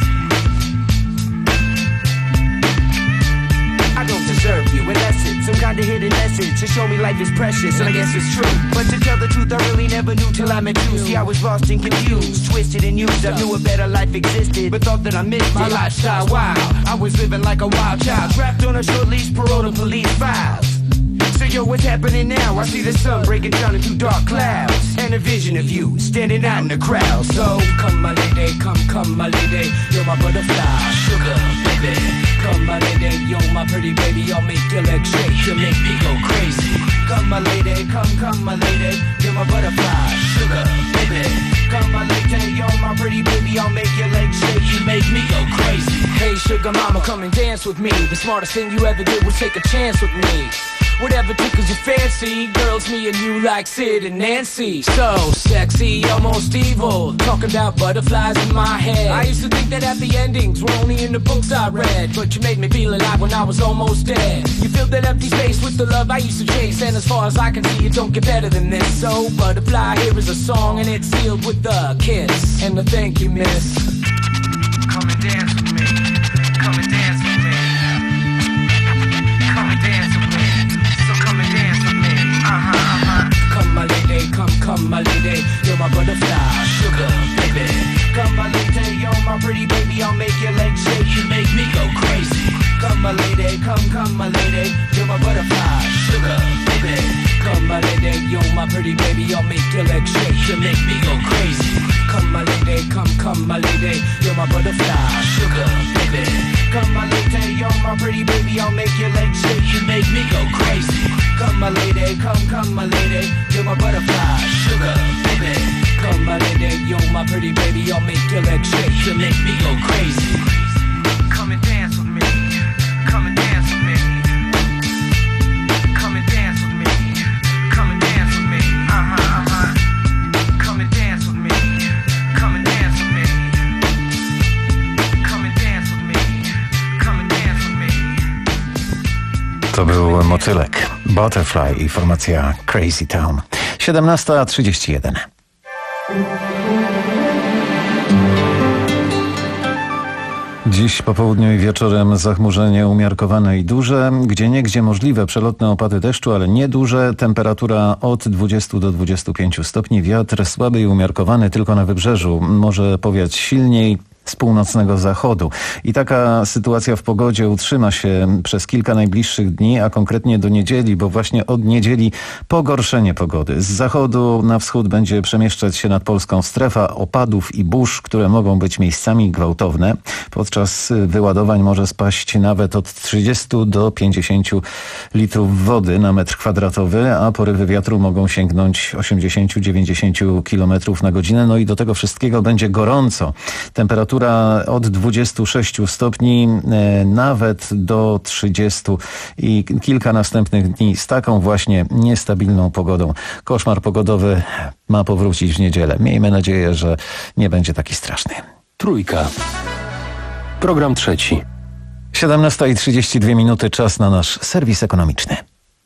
I don't deserve you, unless it's some kind of hidden message to show me life is precious, and I guess it's true. But to tell the truth, I really never knew till I met you. See, I was lost and confused, twisted and used. I knew a better life existed, but thought that I missed my lifestyle wild. I was living like a wild child, trapped on a short leash, parole to police files. So yo, what's happening now? I see the sun breaking down into dark clouds, and a vision of you standing out in the crowd. So come, my lady, come, come, my lady, you're my butterfly, sugar, baby. Come, my lady, you're my pretty baby, I'll make your legs shake, you make me go crazy. Come, my lady, come, come, my lady, you're my butterfly, sugar, baby. Come my lady, yo, my pretty baby, I'll make your legs shake. You make me go crazy. Hey, sugar mama, come and dance with me. The smartest thing you ever did was take a chance with me. Whatever tickles your fancy, girls, me and you like Sid and Nancy. So sexy, almost evil, talking about butterflies in my head. I used to think that happy endings were only in the books I read, but you made me feel alive when I was almost dead. You filled that empty space with the love I used to chase, and as far as I can see, it don't get better than this. So Butterfly, here is a song, and it's sealed with a kiss and a thank you, miss. Come and dance with me. Come and dance with me. Come and dance with me. So come and dance with me. Uh-huh, uh-huh. Come my lady, come, come my lady. You're my butterfly, sugar, baby. Come my lady, you're my pretty baby. I'll make your legs shake, you make me go crazy. Come my lady, come, come my lady. You're my butterfly, sugar, baby. Come my lady, you're my pretty baby. I'll make your legs shake, you make me go crazy. Come my lady, come, come my lady. You're my butterfly, sugar, baby. Come my lady, you're my pretty baby. I'll make your legs shake, you make me go crazy. Come my lady, come, come my lady. You're my butterfly, sugar, baby. Come my lady, you're my pretty baby. I'll make your legs shake, you make me go crazy. Come and dance with me. Come and dance with me. Come and dance with me. Come and dance with me. Uh-huh, uh-huh. Come and dance with me. Come and dance with me. Come and dance with me. Come and dance with me. To był Motylek, Butterfly i formacja Crazy Town. siedemnasta trzydzieści jeden. Dziś po południu i wieczorem zachmurzenie umiarkowane i duże, gdzieniegdzie możliwe przelotne opady deszczu, ale nieduże. Temperatura od dwudziestu do dwudziestu pięciu stopni. Wiatr słaby i umiarkowany tylko na wybrzeżu. Może powiać silniej z północnego zachodu. I taka sytuacja w pogodzie utrzyma się przez kilka najbliższych dni, a konkretnie do niedzieli, bo właśnie od niedzieli pogorszenie pogody. Z zachodu na wschód będzie przemieszczać się nad Polską strefa opadów i burz, które mogą być miejscami gwałtowne. Podczas wyładowań może spaść nawet od trzydziestu do pięćdziesięciu litrów wody na metr kwadratowy, a porywy wiatru mogą sięgnąć osiemdziesięciu do dziewięćdziesięciu kilometrów na godzinę. No i do tego wszystkiego będzie gorąco. Temperatura od dwudziestu sześciu stopni nawet do trzydziestu i kilka następnych dni z taką właśnie niestabilną pogodą. Koszmar pogodowy ma powrócić w niedzielę. Miejmy nadzieję, że nie będzie taki straszny. Trójka. Program trzeci. siedemnasta i trzydzieści dwie minuty, czas na nasz serwis ekonomiczny.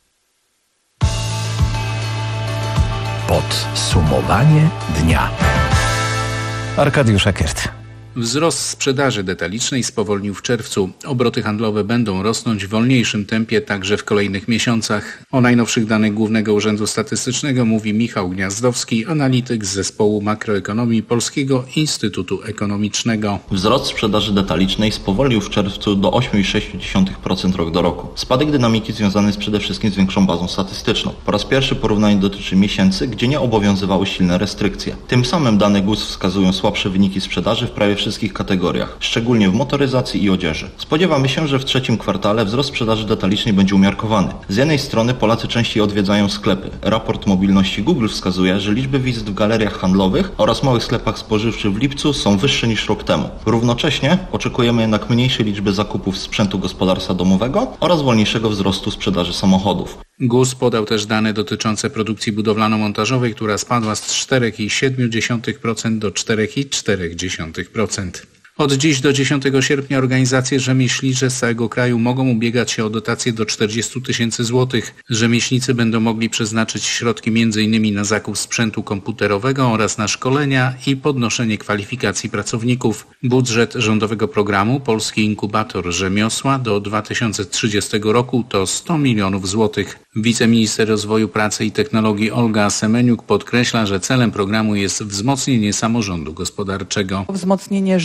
Podsumowanie dnia. Arkadiusz Eckert. Wzrost sprzedaży detalicznej spowolnił w czerwcu. Obroty handlowe będą rosnąć w wolniejszym tempie także w kolejnych miesiącach. O najnowszych danych Głównego Urzędu Statystycznego mówi Michał Gniazdowski, analityk z Zespołu Makroekonomii Polskiego Instytutu Ekonomicznego. Wzrost sprzedaży detalicznej spowolnił w czerwcu do osiem przecinek sześć procent rok do roku. Spadek dynamiki związany jest przede wszystkim z większą bazą statystyczną. Po raz pierwszy porównanie dotyczy miesięcy, gdzie nie obowiązywały silne restrykcje. Tym samym dane G U S wskazują słabsze wyniki sprzedaży w prawie wszystkich kategoriach, szczególnie w motoryzacji i odzieży. Spodziewamy się, że w trzecim kwartale wzrost sprzedaży detalicznej będzie umiarkowany. Z jednej strony Polacy częściej odwiedzają sklepy. Raport mobilności Google wskazuje, że liczby wizyt w galeriach handlowych oraz małych sklepach spożywczych w lipcu są wyższe niż rok temu. Równocześnie oczekujemy jednak mniejszej liczby zakupów sprzętu gospodarstwa domowego oraz wolniejszego wzrostu sprzedaży samochodów. G U S podał też dane dotyczące produkcji budowlano-montażowej, która spadła z cztery przecinek siedem procent do cztery przecinek cztery procent. Od dziś do dziesiątego sierpnia organizacje rzemieślnicze z całego kraju mogą ubiegać się o dotacje do czterdziestu tysięcy złotych. Rzemieślnicy będą mogli przeznaczyć środki między innymi na zakup sprzętu komputerowego oraz na szkolenia i podnoszenie kwalifikacji pracowników. Budżet rządowego programu Polski Inkubator Rzemiosła do dwa tysiące trzydziestego roku to sto milionów złotych. Wiceminister Rozwoju Pracy i Technologii Olga Semeniuk podkreśla, że celem programu jest wzmocnienie samorządu gospodarczego. Wzmocnienie rzemieślnictwa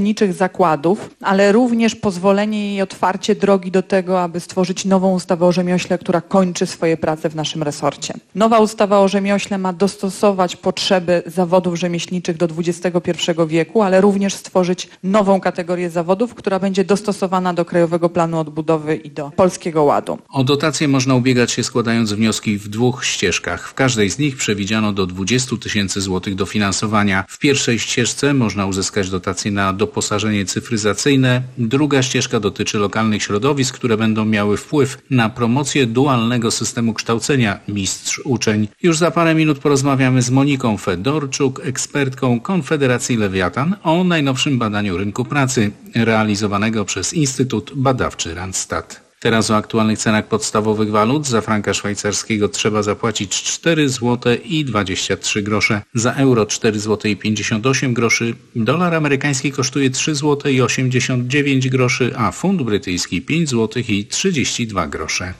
rzemieślniczych zakładów, ale również pozwolenie i otwarcie drogi do tego, aby stworzyć nową ustawę o rzemiośle, która kończy swoje prace w naszym resorcie. Nowa ustawa o rzemiośle ma dostosować potrzeby zawodów rzemieślniczych do dwudziestego pierwszego wieku, ale również stworzyć nową kategorię zawodów, która będzie dostosowana do Krajowego Planu Odbudowy i do Polskiego Ładu. O dotacje można ubiegać się składając wnioski w dwóch ścieżkach. W każdej z nich przewidziano do dwudziestu tysięcy złotych dofinansowania. W pierwszej ścieżce można uzyskać dotacje na doposażenie cyfryzacyjne. Druga ścieżka dotyczy lokalnych środowisk, które będą miały wpływ na promocję dualnego systemu kształcenia mistrz-uczeń. Już za parę minut porozmawiamy z Moniką Fedorczuk, ekspertką Konfederacji Lewiatan, o najnowszym badaniu rynku pracy realizowanego przez Instytut Badawczy Randstad. Teraz o aktualnych cenach podstawowych walut. Za franka szwajcarskiego trzeba zapłacić cztery złote i dwadzieścia trzy grosze. Za euro cztery złote i pięćdziesiąt osiem groszy. Dolar amerykański kosztuje trzy złote i osiemdziesiąt dziewięć groszy, a funt brytyjski pięć złotych i trzydzieści dwa grosze.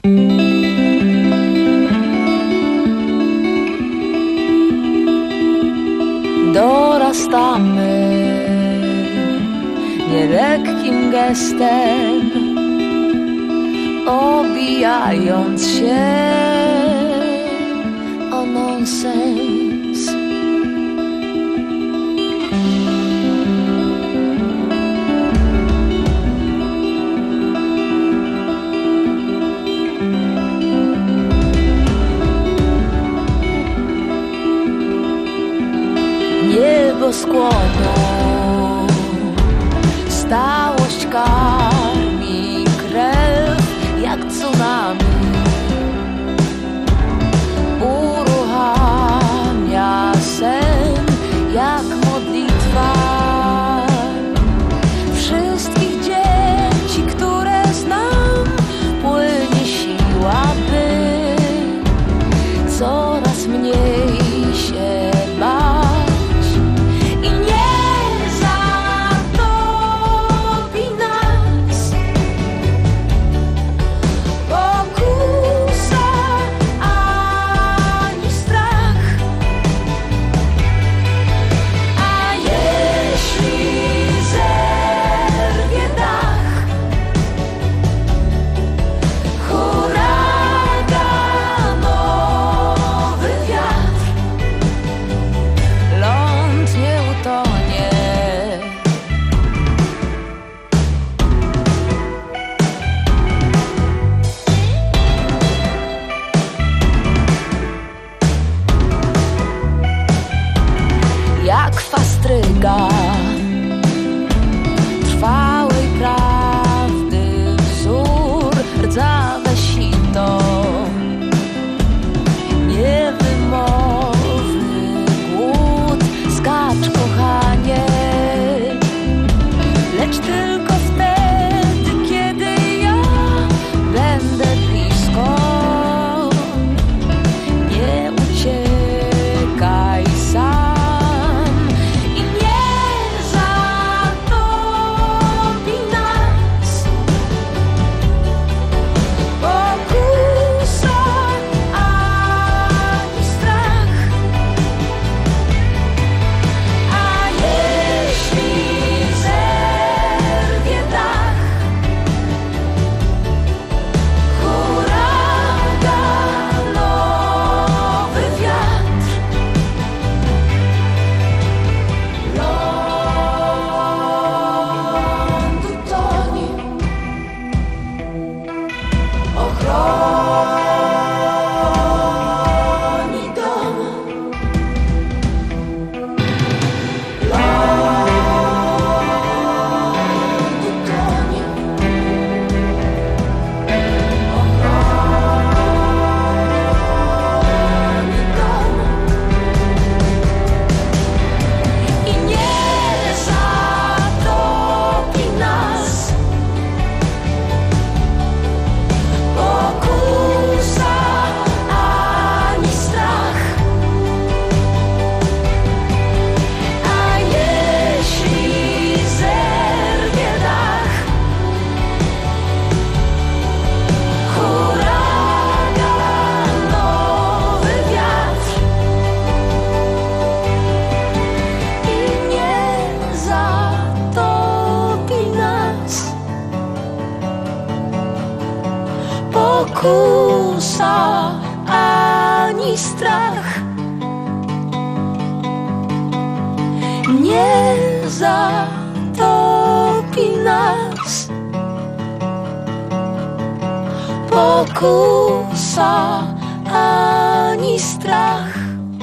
Dorastamy nielekkim gestem, obijając się o nonsens. Niebo skłoną, stałość karmi krew jak tsunami, uruchamia sen jak modlitwa. Wszystkich dzieci, które znam, płynie siła, by coraz mniej się bać. I nie zatopi nas ani strach nie zatopi nas. Pokusa ani strach.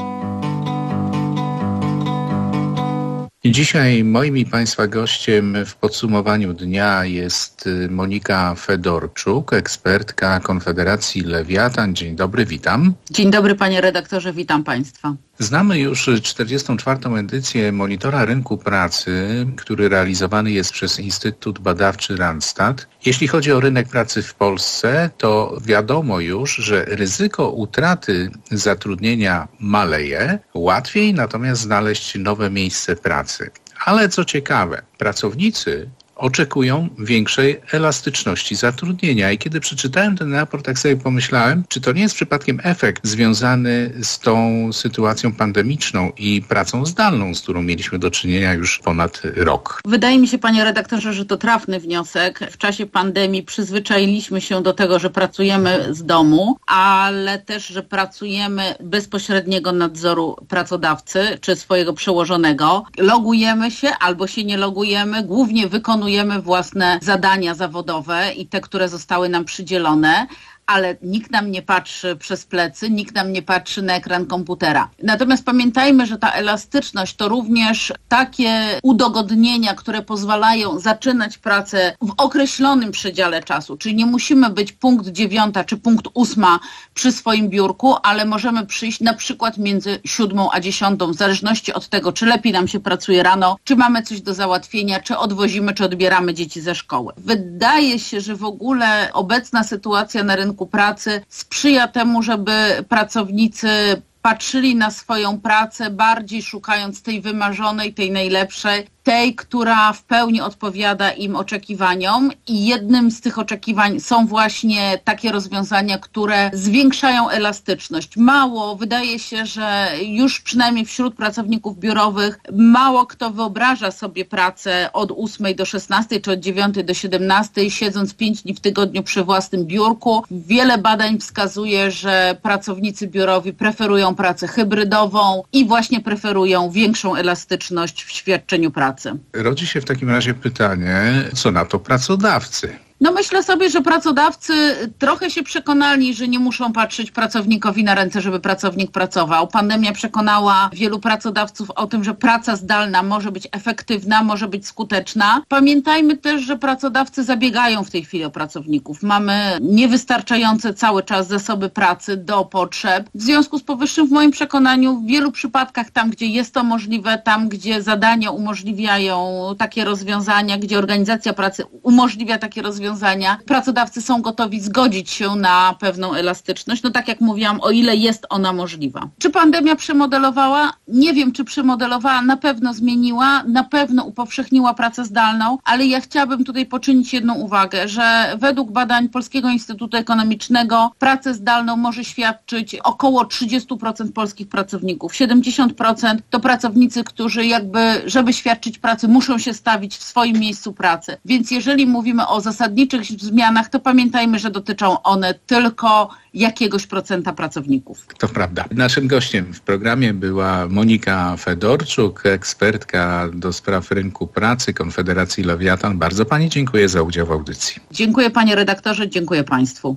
I dzisiaj moim i Państwa gościem w podsumowaniu dnia jest Monika Fedorczuk, ekspertka Konfederacji Lewiatan. Dzień dobry, witam. Dzień dobry, panie redaktorze, witam Państwa. Znamy już czterdziestą czwartą edycję Monitora Rynku Pracy, który realizowany jest przez Instytut Badawczy Randstad. Jeśli chodzi o rynek pracy w Polsce, to wiadomo już, że ryzyko utraty zatrudnienia maleje, łatwiej natomiast znaleźć nowe miejsce pracy. Ale co ciekawe, pracownicy oczekują większej elastyczności zatrudnienia. I kiedy przeczytałem ten raport, tak sobie pomyślałem, czy to nie jest przypadkiem efekt związany z tą sytuacją pandemiczną i pracą zdalną, z którą mieliśmy do czynienia już ponad rok. Wydaje mi się, panie redaktorze, że to trafny wniosek. W czasie pandemii przyzwyczailiśmy się do tego, że pracujemy z domu, ale też, że pracujemy bezpośredniego nadzoru pracodawcy czy swojego przełożonego. Logujemy się albo się nie logujemy, głównie wykonujemy własne zadania zawodowe i te, które zostały nam przydzielone, ale nikt nam nie patrzy przez plecy, nikt nam nie patrzy na ekran komputera. Natomiast pamiętajmy, że ta elastyczność to również takie udogodnienia, które pozwalają zaczynać pracę w określonym przedziale czasu. Czyli nie musimy być punkt dziewiąta czy punkt ósma przy swoim biurku, ale możemy przyjść na przykład między siódmą a dziesiątą, w zależności od tego, czy lepiej nam się pracuje rano, czy mamy coś do załatwienia, czy odwozimy, czy odbieramy dzieci ze szkoły. Wydaje się, że w ogóle obecna sytuacja na rynku pracy sprzyja temu, żeby pracownicy patrzyli na swoją pracę bardziej szukając tej wymarzonej, tej najlepszej, tej, która w pełni odpowiada im oczekiwaniom i jednym z tych oczekiwań są właśnie takie rozwiązania, które zwiększają elastyczność. Mało, wydaje się, że już przynajmniej wśród pracowników biurowych mało kto wyobraża sobie pracę od ósmej do szesnastej czy od dziewiątej do siedemnastej, siedząc pięć dni w tygodniu przy własnym biurku. Wiele badań wskazuje, że pracownicy biurowi preferują pracę hybrydową i właśnie preferują większą elastyczność w świadczeniu pracy. Rodzi się w takim razie pytanie, co na to pracodawcy? No myślę sobie, że pracodawcy trochę się przekonali, że nie muszą patrzeć pracownikowi na ręce, żeby pracownik pracował. Pandemia przekonała wielu pracodawców o tym, że praca zdalna może być efektywna, może być skuteczna. Pamiętajmy też, że pracodawcy zabiegają w tej chwili o pracowników. Mamy niewystarczające cały czas zasoby pracy do potrzeb. W związku z powyższym w moim przekonaniu w wielu przypadkach tam, gdzie jest to możliwe, tam, gdzie zadania umożliwiają takie rozwiązania, gdzie organizacja pracy umożliwia takie rozwiązania, pracodawcy są gotowi zgodzić się na pewną elastyczność, no tak jak mówiłam, o ile jest ona możliwa. Czy pandemia przemodelowała? Nie wiem, czy przemodelowała, na pewno zmieniła, na pewno upowszechniła pracę zdalną, ale ja chciałabym tutaj poczynić jedną uwagę, że według badań Polskiego Instytutu Ekonomicznego pracę zdalną może świadczyć około trzydzieści procent polskich pracowników. siedemdziesiąt procent to pracownicy, którzy jakby, żeby świadczyć pracę, muszą się stawić w swoim miejscu pracy. Więc jeżeli mówimy o zasadniczych zmianach, to pamiętajmy, że dotyczą one tylko jakiegoś procenta pracowników. To prawda. Naszym gościem w programie była Monika Fedorczuk, ekspertka do spraw rynku pracy Konfederacji Lewiatan. Bardzo pani dziękuję za udział w audycji. Dziękuję panie redaktorze, dziękuję państwu.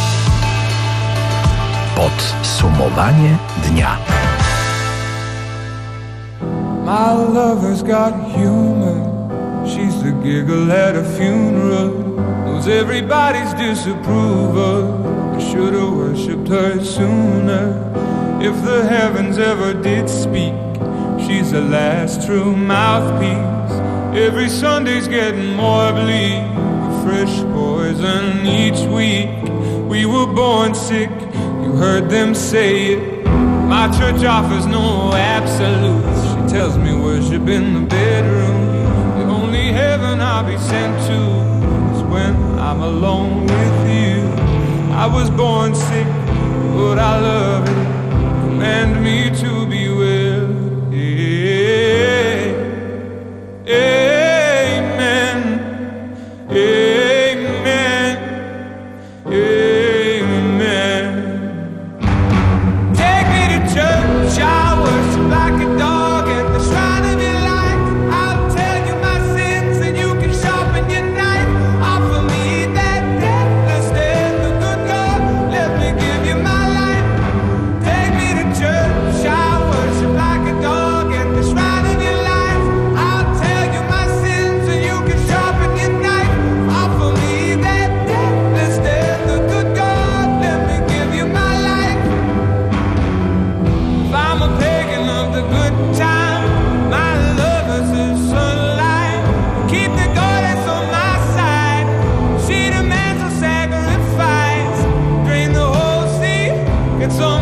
Podsumowanie dnia. My lover's got humor. She's the giggle at a funeral. Knows everybody's disapproval. I should have worshipped her sooner. If the heavens ever did speak, she's the last true mouthpiece. Every Sunday's getting more bleak, fresh poison each week. We were born sick, you heard them say it. My church offers no absolutes. She tells me worship in the bedroom. The only heaven I'll be sent to is when I'm alone with you. I was born sick, but I love it. Command me to be well. Yeah. Amen. Amen. Amen. Take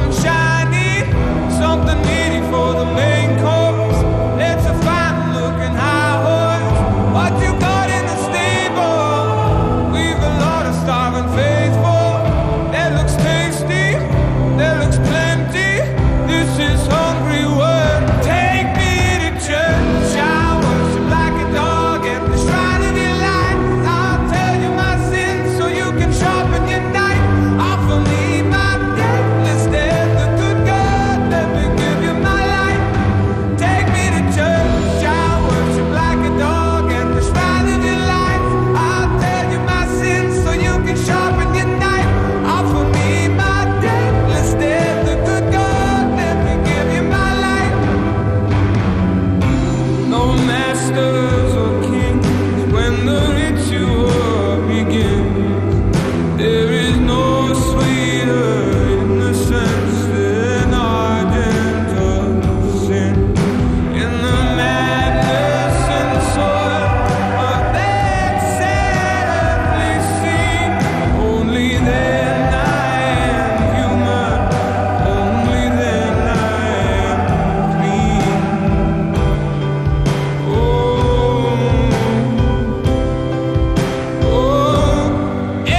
and shiny, something needy for the main course. It's a fine looking high horse. What you got in the stable? We've a lot of starving faithful. That looks tasty, that looks plenty. This is hungry work. Take me to church. I worship like a dog at the shrine of your life. I'll tell you my sins so you can sharpen your knife. Offer me my debt, instead the good God, let me give you my life. Take me to church. I worship like a dog at the shrine of your life. I'll tell you my sins so you can sharpen your knife. Offer me my debt, instead the good God, let me give you my life. No masters or kings when the ritual begins. There is no sweeter innocence than our gentle sin. In the madness and soil of that sadly scene, only then I am human, only then I am clean. Oh, oh,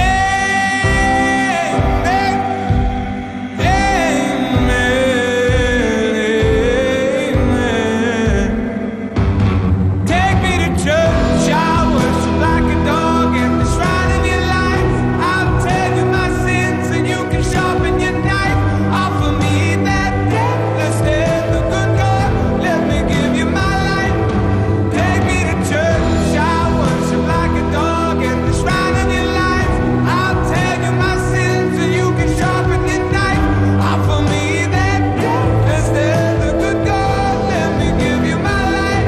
take me to church. I worship like a dog at the shrine of your life. I'll tell you my sins and you can sharpen your knife. Offer me that death, instead the good God, let me give you my life. Take me to church. I worship like a dog at the shrine of your life. I'll tell you my sins and you can sharpen your knife. Offer me that death, instead the good God, let me give you my life.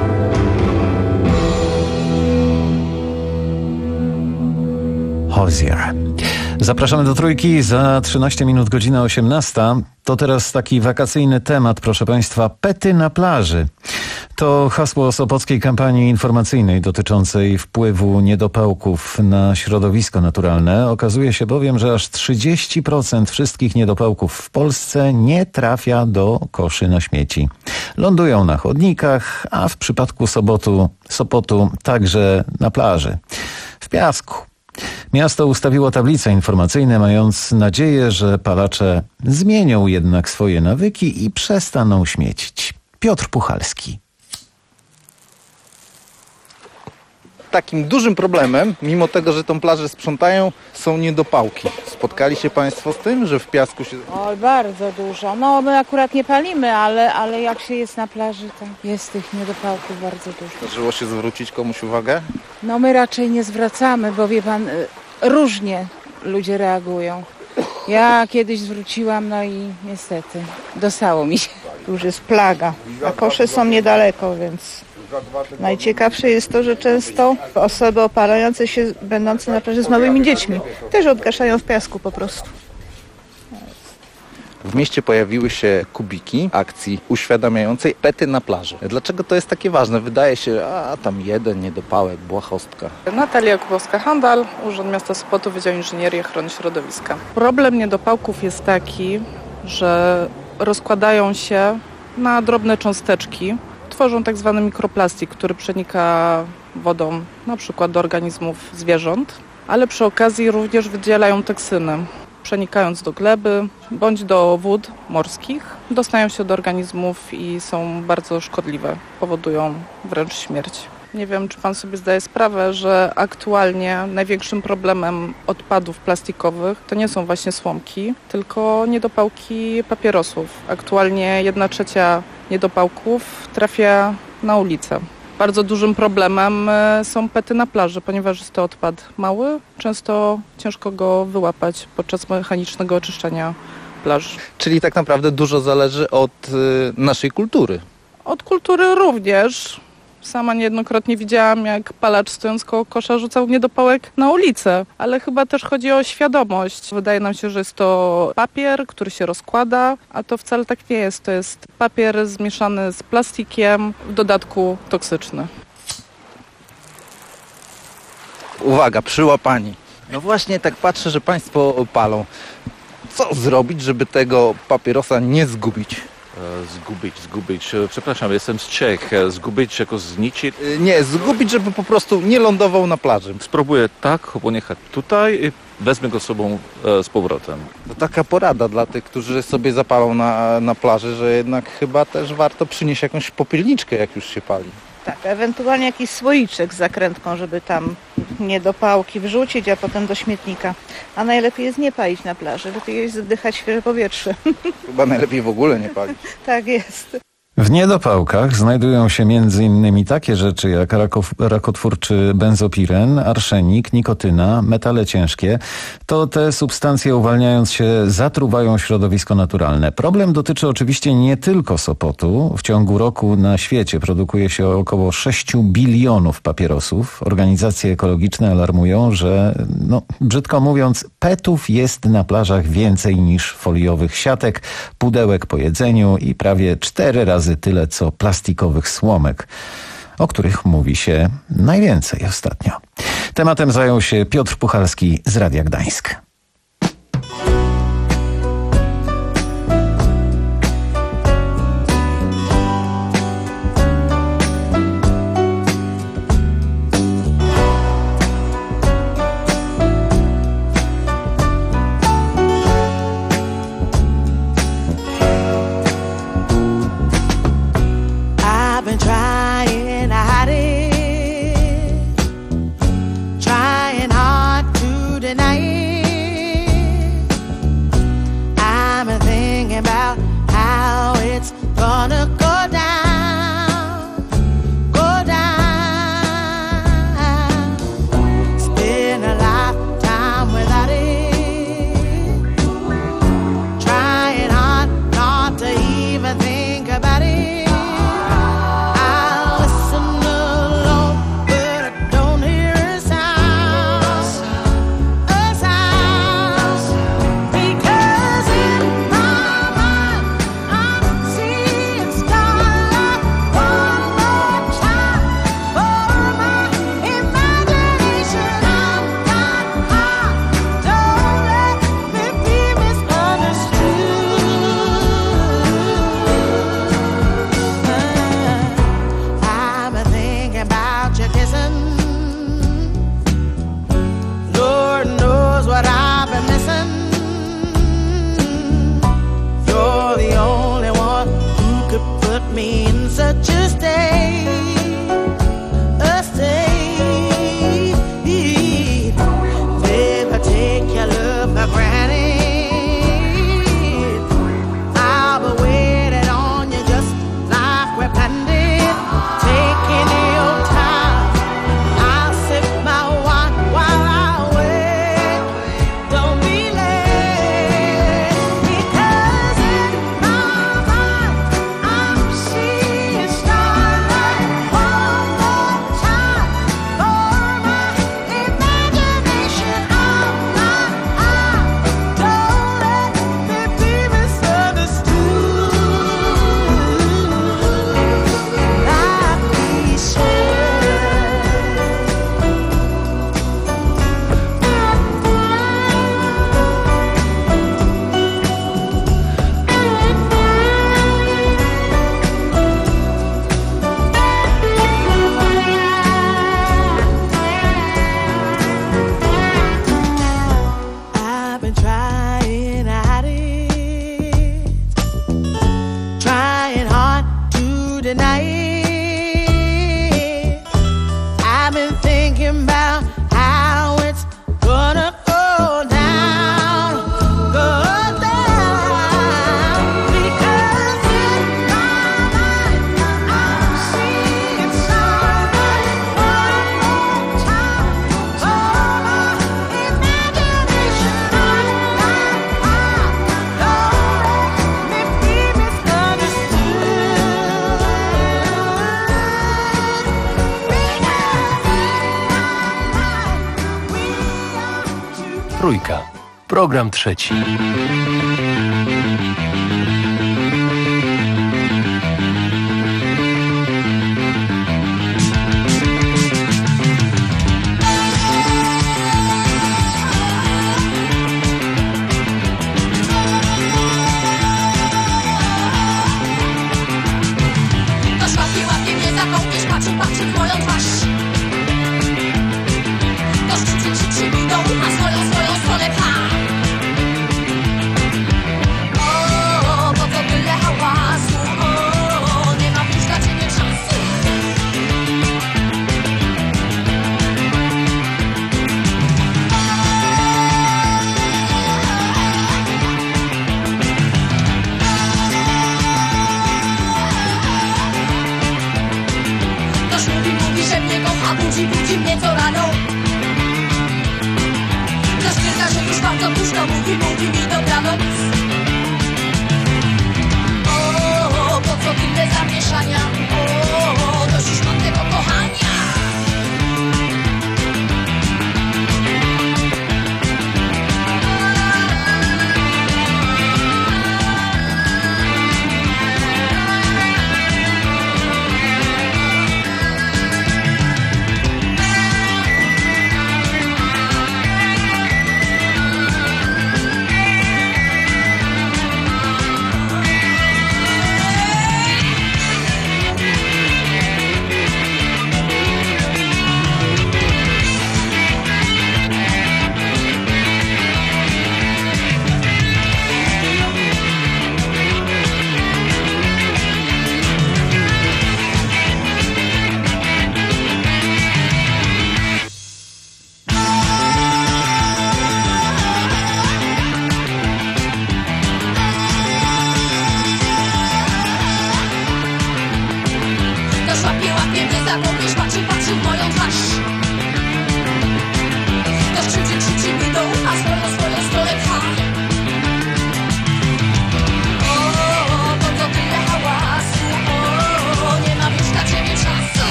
Hozier. Zapraszamy do Trójki za trzynaście minut, godzina osiemnasta. To teraz taki wakacyjny temat, proszę Państwa, pety na plaży. To hasło sopockiej kampanii informacyjnej dotyczącej wpływu niedopałków na środowisko naturalne. Okazuje się bowiem, że aż trzydzieści procent wszystkich niedopałków w Polsce nie trafia do koszy na śmieci. Lądują na chodnikach, a w przypadku Sobotu, Sopotu także na plaży, w piasku. Miasto ustawiło tablice informacyjne, mając nadzieję, że palacze zmienią jednak swoje nawyki i przestaną śmiecić. Piotr Puchalski. Takim dużym problemem, mimo tego, że tą plażę sprzątają, są niedopałki. Spotkali się Państwo z tym, że w piasku się... Oj, bardzo dużo. No my akurat nie palimy, ale, ale jak się jest na plaży, to jest tych niedopałków bardzo dużo. Zdarzyło się zwrócić komuś uwagę? No my raczej nie zwracamy, bo wie pan, y, różnie ludzie reagują. Ja kiedyś zwróciłam, no i niestety dostało mi się. Już jest plaga, a kosze są niedaleko, więc najciekawsze jest to, że często osoby opalające się, będące na plaży z małymi dziećmi, też odgaszają w piasku po prostu. W mieście pojawiły się kubiki akcji uświadamiającej pety na plaży. Dlaczego to jest takie ważne? Wydaje się, a tam jeden niedopałek, błahostka. Natalia Kubowska-Handal, Urząd Miasta Sopotu, Wydział Inżynierii i Ochrony Środowiska. Problem niedopałków jest taki, że rozkładają się na drobne cząsteczki, tworzą tak zwany mikroplastik, który przenika wodą na przykład do organizmów zwierząt, ale przy okazji również wydzielają toksyny. Przenikając do gleby bądź do wód morskich, dostają się do organizmów i są bardzo szkodliwe, powodują wręcz śmierć. Nie wiem, czy pan sobie zdaje sprawę, że aktualnie największym problemem odpadów plastikowych to nie są właśnie słomki, tylko niedopałki papierosów. Aktualnie jedna trzecia niedopałków trafia na ulicę. Bardzo dużym problemem są pety na plaży, ponieważ jest to odpad mały, często ciężko go wyłapać podczas mechanicznego oczyszczania plaż. Czyli tak naprawdę dużo zależy od y, naszej kultury. Od kultury również. Sama niejednokrotnie widziałam, jak palacz stojąc koło kosza rzucał niedopałek na ulicę, ale chyba też chodzi o świadomość. Wydaje nam się, że jest to papier, który się rozkłada, a to wcale tak nie jest. To jest papier zmieszany z plastikiem, w dodatku toksyczny. Uwaga, przyłapani. No właśnie tak patrzę, że Państwo palą. Co zrobić, żeby tego papierosa nie zgubić? Zgubić, zgubić. Przepraszam, jestem z Czech. Zgubić jako zničić? Nie, zgubić, żeby po prostu nie lądował na plaży. Spróbuję tak pojechać tutaj i wezmę go z sobą e, z powrotem. To taka porada dla tych, którzy sobie zapalą na, na plaży, że jednak chyba też warto przynieść jakąś popielniczkę, jak już się pali. Tak, ewentualnie jakiś słoiczek z zakrętką, żeby tam niedopałki wrzucić, a potem do śmietnika. A najlepiej jest nie palić na plaży, lepiej jest wdychać świeże powietrze. Chyba najlepiej w ogóle nie palić. Tak jest. W niedopałkach znajdują się między innymi takie rzeczy jak rakow, rakotwórczy benzopiren, arszenik, nikotyna, metale ciężkie. To te substancje uwalniając się zatruwają środowisko naturalne. Problem dotyczy oczywiście nie tylko Sopotu. W ciągu roku na świecie produkuje się około sześć bilionów papierosów. Organizacje ekologiczne alarmują, że no, brzydko mówiąc, petów jest na plażach więcej niż foliowych siatek, pudełek po jedzeniu i prawie cztery razy tyle co plastikowych słomek, o których mówi się najwięcej ostatnio. Tematem zajął się Piotr Puchalski z Radia Gdańsk. Trójka. Program trzeci. Tak powiesz, patrzy, patrzy w moją twarz. Ktoś krzyczy, krzyczy mi dół, a swoją, swoją stronę pcha. O, po co tyle hałasu? O, nie ma już na ciebie czasu.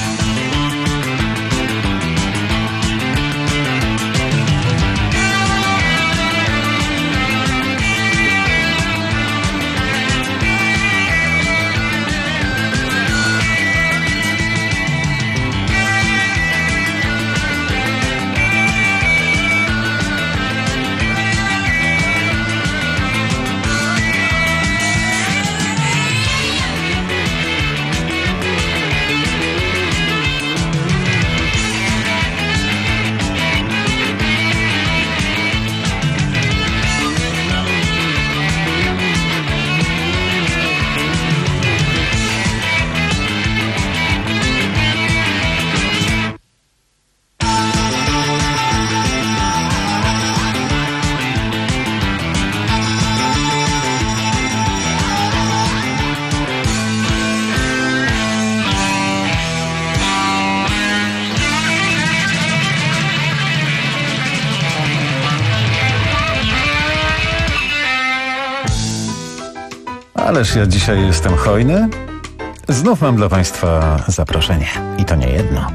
Ależ ja dzisiaj jestem hojny. Znów mam dla Państwa zaproszenie. I to nie jedno.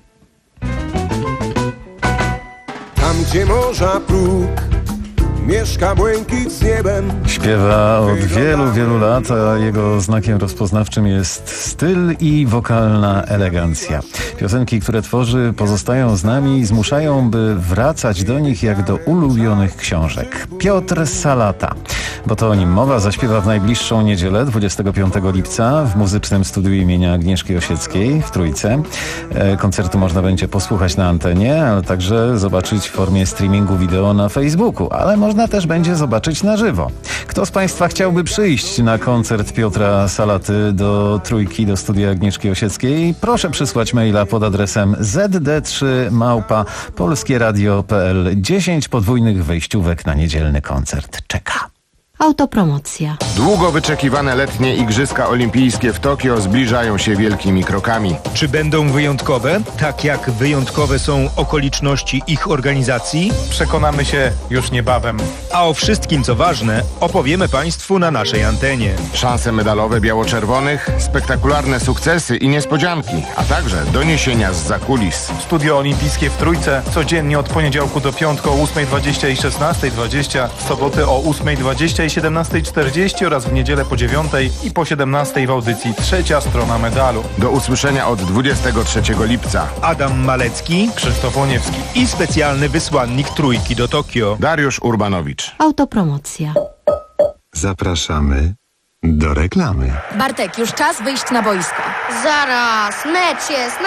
Tam, gdzie morza próg, mieszka błękit z niebem. Śpiewa od wielu, wielu lat, a jego znakiem rozpoznawczym jest styl i wokalna elegancja. Piosenki, które tworzy, pozostają z nami i zmuszają, by wracać do nich jak do ulubionych książek. Piotr Salata, bo to o nim mowa, zaśpiewa w najbliższą niedzielę, dwudziestego piątego lipca, w muzycznym studiu imienia Agnieszki Osieckiej w Trójce. Koncertu można będzie posłuchać na antenie, ale także zobaczyć w formie streamingu wideo na Facebooku, ale można też będzie zobaczyć na żywo. Kto z Państwa chciałby przyjść na koncert Piotra Salaty do Trójki, do studia Agnieszki Osieckiej? Proszę przysłać maila pod adresem z d trzy małpa polskieradio kropka p l. dziesięć podwójnych wejściówek na niedzielny koncert czeka. Autopromocja. Długo wyczekiwane letnie Igrzyska Olimpijskie w Tokio zbliżają się wielkimi krokami. Czy będą wyjątkowe? Tak jak wyjątkowe są okoliczności ich organizacji? Przekonamy się już niebawem. A o wszystkim, co ważne, opowiemy Państwu na naszej antenie. Szanse medalowe biało-czerwonych, spektakularne sukcesy i niespodzianki, a także doniesienia zza kulis. Studio Olimpijskie w Trójce codziennie od poniedziałku do piątku o ósmej dwadzieścia i szesnastej dwadzieścia, w soboty o ósmej dwadzieścia i siedemnastej czterdzieści oraz w niedzielę po dziewiątej i po siedemnastej w audycji Trzecia Strona Medalu. Do usłyszenia od dwudziestego trzeciego lipca. Adam Malecki, Krzysztof Łoniewski i specjalny wysłannik Trójki do Tokio, Dariusz Urbanowicz. Autopromocja. Zapraszamy do reklamy. Bartek, już czas wyjść na boisko. Zaraz, mecz jest.